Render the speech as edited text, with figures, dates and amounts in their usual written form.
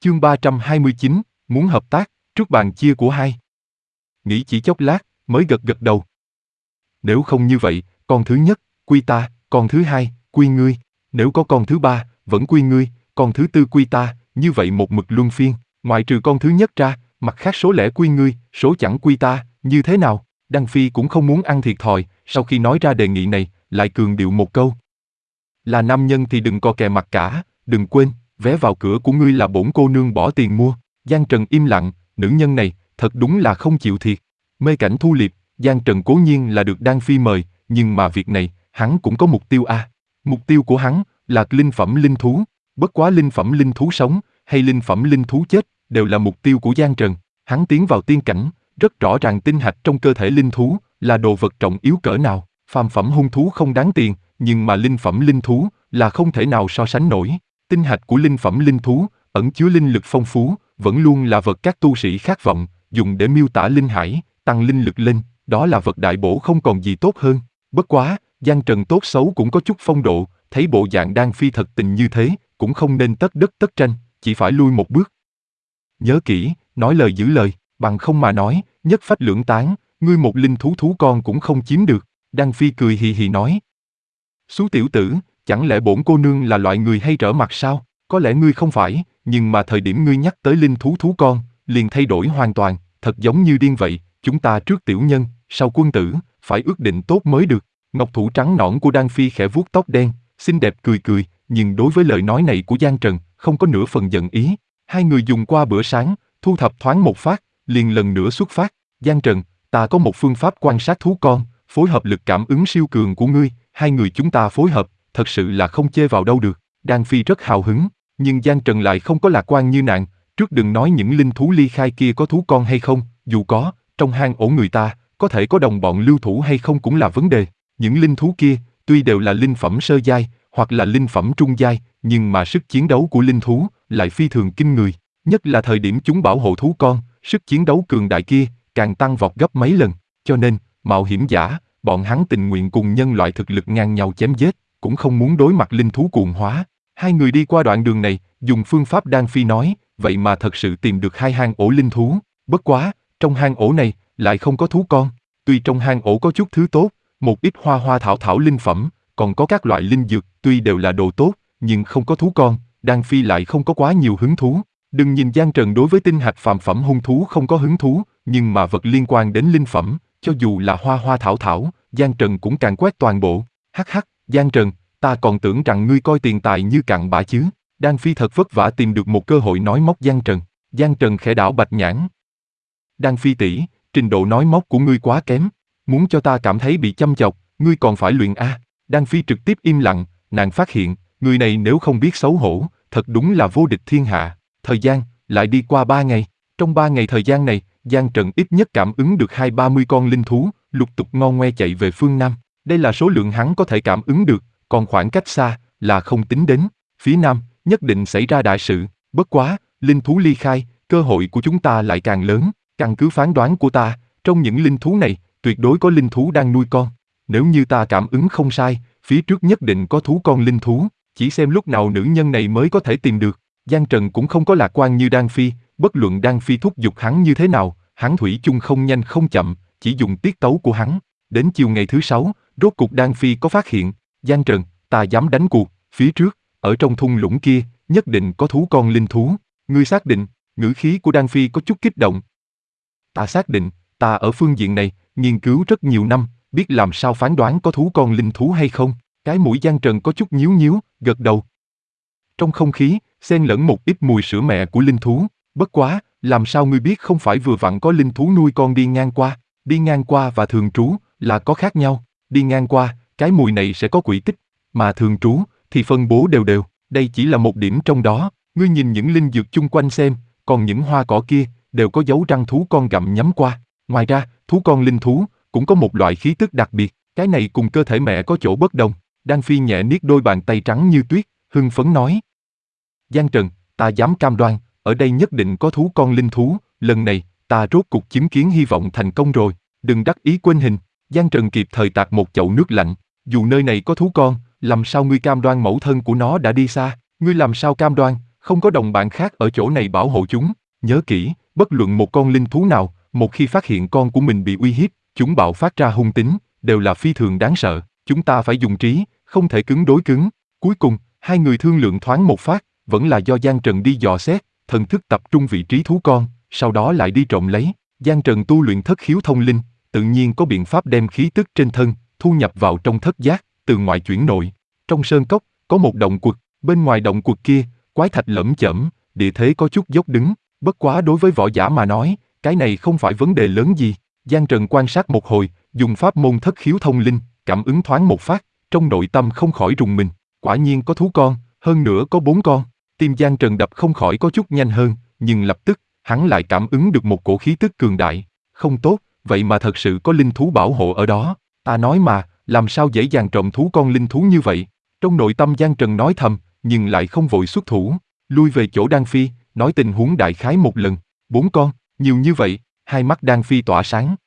Chương 329, muốn hợp tác, trước bàn chia của hai. Nghĩ chỉ chốc lát, mới gật gật đầu. Nếu không như vậy, con thứ nhất, quy ta, con thứ hai, quy ngươi. Nếu có con thứ ba, vẫn quy ngươi, con thứ tư quy ta, như vậy một mực luân phiên. Ngoại trừ con thứ nhất ra, mặt khác số lẻ quy ngươi, số chẳng quy ta, như thế nào? Đăng Phi cũng không muốn ăn thiệt thòi, sau khi nói ra đề nghị này, lại cường điệu một câu. Là nam nhân thì đừng co kè mặt cả, đừng quên, vé vào cửa của ngươi là bổn cô nương bỏ tiền mua. Giang Trần im lặng, nữ nhân này, thật đúng là không chịu thiệt. Mê cảnh thu liệp, Giang Trần cố nhiên là được Đan Phi mời, nhưng mà việc này, hắn cũng có mục tiêu a. Mục tiêu của hắn là linh phẩm linh thú, bất quá linh phẩm linh thú sống hay linh phẩm linh thú chết đều là mục tiêu của Giang Trần. Hắn tiến vào tiên cảnh, rất rõ ràng tinh hạch trong cơ thể linh thú là đồ vật trọng yếu cỡ nào. Phàm phẩm hung thú không đáng tiền, nhưng mà linh phẩm linh thú là không thể nào so sánh nổi. Tinh hạch của linh phẩm linh thú ẩn chứa linh lực phong phú, vẫn luôn là vật các tu sĩ khát vọng, dùng để miêu tả linh hải, tăng linh lực lên, đó là vật đại bổ không còn gì tốt hơn. Bất quá, Giang Trần tốt xấu cũng có chút phong độ, thấy bộ dạng Đan Phi thật tình như thế, cũng không nên tất đất tất tranh, chỉ phải lui một bước. Nhớ kỹ, nói lời giữ lời, bằng không mà nói, nhất phách lưỡng tán, ngươi một linh thú thú con cũng không chiếm được. Đan Phi cười hì hì nói. Xú tiểu tử, chẳng lẽ bổn cô nương là loại người hay trở mặt sao? Có lẽ ngươi không phải, nhưng mà thời điểm ngươi nhắc tới linh thú thú con, liền thay đổi hoàn toàn, thật giống như điên vậy, chúng ta trước tiểu nhân, sau quân tử, phải ước định tốt mới được. Ngọc thủ trắng nõn của Đan Phi khẽ vuốt tóc đen, xinh đẹp cười cười, nhưng đối với lời nói này của Giang Trần, không có nửa phần giận ý. Hai người dùng qua bữa sáng, thu thập thoáng một phát, liền lần nữa xuất phát. Giang Trần, ta có một phương pháp quan sát thú con, phối hợp lực cảm ứng siêu cường của ngươi, hai người chúng ta phối hợp, thật sự là không chê vào đâu được. Đan Phi rất hào hứng, nhưng Giang Trần lại không có lạc quan như nàng. Trước đừng nói những linh thú ly khai kia có thú con hay không, dù có, trong hang ổ người ta, có thể có đồng bọn lưu thủ hay không cũng là vấn đề. Những linh thú kia, tuy đều là linh phẩm sơ giai, hoặc là linh phẩm trung giai, nhưng mà sức chiến đấu của linh thú lại phi thường kinh người. Nhất là thời điểm chúng bảo hộ thú con, sức chiến đấu cường đại kia, càng tăng vọt gấp mấy lần. Cho nên, mạo hiểm giả, bọn hắn tình nguyện cùng nhân loại thực lực ngang nhau chém giết, cũng không muốn đối mặt linh thú cuồng hóa. Hai người đi qua đoạn đường này, dùng phương pháp Đan Phi nói, vậy mà thật sự tìm được hai hang ổ linh thú. Bất quá, trong hang ổ này, lại không có thú con. Tuy trong hang ổ có chút thứ tốt, một ít hoa hoa thảo thảo linh phẩm, còn có các loại linh dược, tuy đều là đồ tốt, nhưng không có thú con, Đan Phi lại không có quá nhiều hứng thú. Đừng nhìn Giang Trần đối với tinh hạch phàm phẩm hung thú không có hứng thú, nhưng mà vật liên quan đến linh phẩm, cho dù là hoa hoa thảo thảo, Giang Trần cũng càng quét toàn bộ. Hắc hắc, Giang Trần, ta còn tưởng rằng ngươi coi tiền tài như cặn bã chứ. Đan Phi thật vất vả tìm được một cơ hội nói móc Giang Trần. Giang Trần khẽ đảo bạch nhãn. Đan Phi tỷ, trình độ nói móc của ngươi quá kém. Muốn cho ta cảm thấy bị chăm chọc, ngươi còn phải luyện a. Đan Phi trực tiếp im lặng, nàng phát hiện, người này nếu không biết xấu hổ, thật đúng là vô địch thiên hạ. Thời gian, lại đi qua 3 ngày. Trong 3 ngày thời gian này, Giang Trần ít nhất cảm ứng được 20-30 con linh thú, lục tục ngon ngoe chạy về phương Nam. Đây là số lượng hắn có thể cảm ứng được, còn khoảng cách xa, là không tính đến. Phía Nam, nhất định xảy ra đại sự, bất quá, linh thú ly khai, cơ hội của chúng ta lại càng lớn. Căn cứ phán đoán của ta, trong những linh thú này, tuyệt đối có linh thú đang nuôi con. Nếu như ta cảm ứng không sai, phía trước nhất định có thú con linh thú, chỉ xem lúc nào nữ nhân này mới có thể tìm được. Giang Trần cũng không có lạc quan như Đan Phi, bất luận Đan Phi thúc giục hắn như thế nào, hắn thủy chung không nhanh không chậm, chỉ dùng tiết tấu của hắn. Đến chiều ngày thứ 6, rốt cục Đan Phi có phát hiện, Giang Trần, ta dám đánh cuộc, phía trước, ở trong thung lũng kia, nhất định có thú con linh thú. Ngươi xác định? Ngữ khí của Đan Phi có chút kích động. Ta xác định, ta ở phương diện này, nghiên cứu rất nhiều năm, biết làm sao phán đoán có thú con linh thú hay không. Cái mũi Giang Trần có chút nhíu nhíu, gật đầu. Trong không khí, xen lẫn một ít mùi sữa mẹ của linh thú. Bất quá, làm sao ngươi biết không phải vừa vặn có linh thú nuôi con đi ngang qua? Đi ngang qua và thường trú là có khác nhau. Đi ngang qua, cái mùi này sẽ có quỹ tích, mà thường trú thì phân bố đều đều. Đây chỉ là một điểm trong đó. Ngươi nhìn những linh dược chung quanh xem, còn những hoa cỏ kia đều có dấu răng thú con gặm nhấm qua. Ngoài ra, thú con linh thú cũng có một loại khí tức đặc biệt. Cái này cùng cơ thể mẹ có chỗ bất đồng. Đan Phi nhẹ niết đôi bàn tay trắng như tuyết, hưng phấn nói. Giang Trần, ta dám cam đoan, ở đây nhất định có thú con linh thú, lần này, ta rốt cục chứng kiến hy vọng thành công rồi, đừng đắc ý quên hình. Giang Trần kịp thời tạt một chậu nước lạnh, dù nơi này có thú con, làm sao ngươi cam đoan mẫu thân của nó đã đi xa, ngươi làm sao cam đoan, không có đồng bạn khác ở chỗ này bảo hộ chúng. Nhớ kỹ, bất luận một con linh thú nào, một khi phát hiện con của mình bị uy hiếp, chúng bạo phát ra hung tính, đều là phi thường đáng sợ. Chúng ta phải dùng trí, không thể cứng đối cứng. Cuối cùng, hai người thương lượng thoáng một phát, vẫn là do Giang Trần đi dò xét, thần thức tập trung vị trí thú con, sau đó lại đi trộm lấy. Giang Trần tu luyện thất khiếu thông linh, tự nhiên có biện pháp đem khí tức trên thân, thu nhập vào trong thất giác, từ ngoại chuyển nội. Trong sơn cốc, có một động quật, bên ngoài động quật kia, quái thạch lởm chởm, địa thế có chút dốc đứng, bất quá đối với võ giả mà nói, cái này không phải vấn đề lớn gì. Giang Trần quan sát một hồi, dùng pháp môn thất khiếu thông linh, cảm ứng thoáng một phát, trong nội tâm không khỏi rùng mình, quả nhiên có thú con, hơn nữa có 4 con. Tim Giang Trần đập không khỏi có chút nhanh hơn, nhưng lập tức, hắn lại cảm ứng được một cổ khí tức cường đại. Không tốt, vậy mà thật sự có linh thú bảo hộ ở đó. Ta nói mà, làm sao dễ dàng trộm thú con linh thú như vậy? Trong nội tâm Giang Trần nói thầm, nhưng lại không vội xuất thủ, lui về chỗ Đan Phi, nói tình huống đại khái một lần. 4 con, nhiều như vậy, hai mắt Đan Phi tỏa sáng,